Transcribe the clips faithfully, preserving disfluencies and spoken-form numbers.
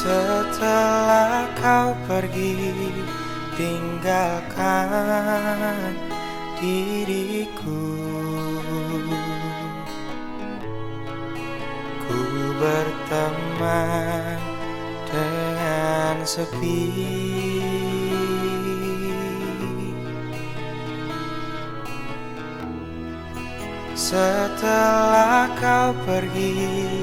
Setelah kau pergi, tinggalkan diriku. Ku berteman dengan sepi. Setelah kau pergi,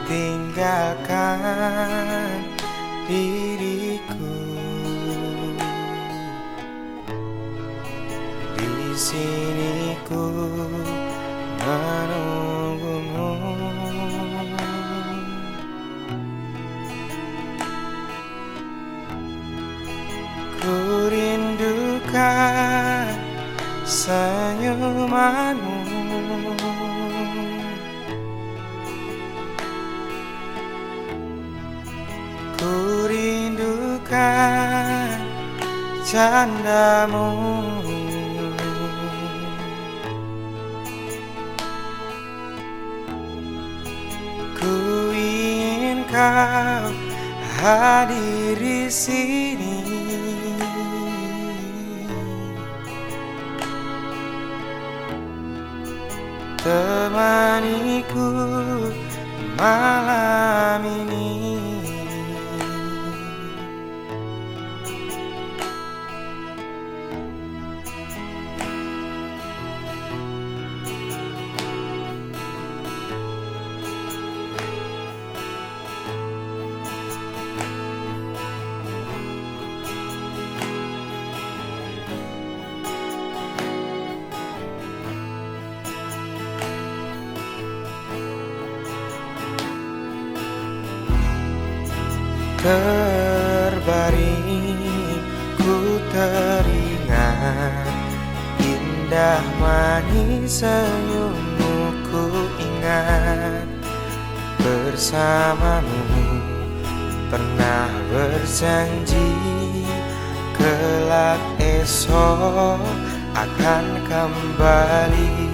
tinggalkan diriku. Di sini ku menunggumu. Ku rindukan senyumanmu. Ku rindukan candamu. Ku ingin kau hadir di sini. Temaniku malam ini. Terbaring ku teringat indah manis senyummu. Ku ingat bersamamu pernah berjanji, kelak esok akan kembali.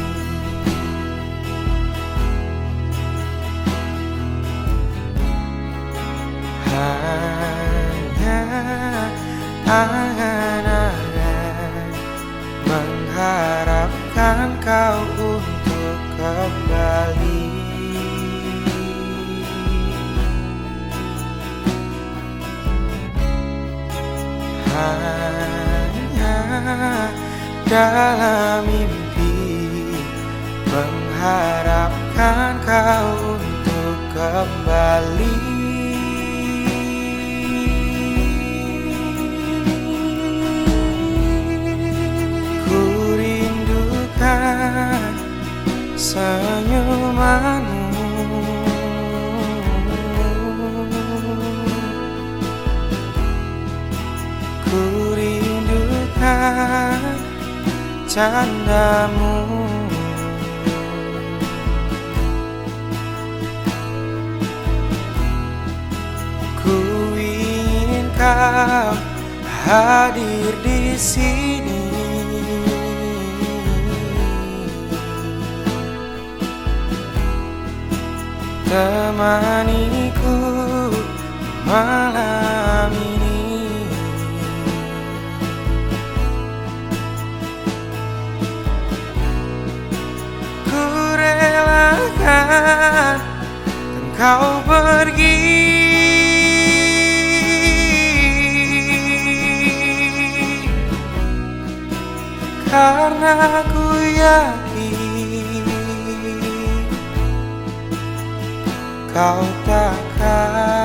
Hanya angan-angan mengharapkan kau untuk kembali. Hanya dalam mimpi mengharapkan kau untuk kembali. Senyumanmu, ku rindukan candamu. Ku ingin kau hadir di sini. Temaniku malam ini. Ku relakan engkau pergi, karena ku yakin kau takkan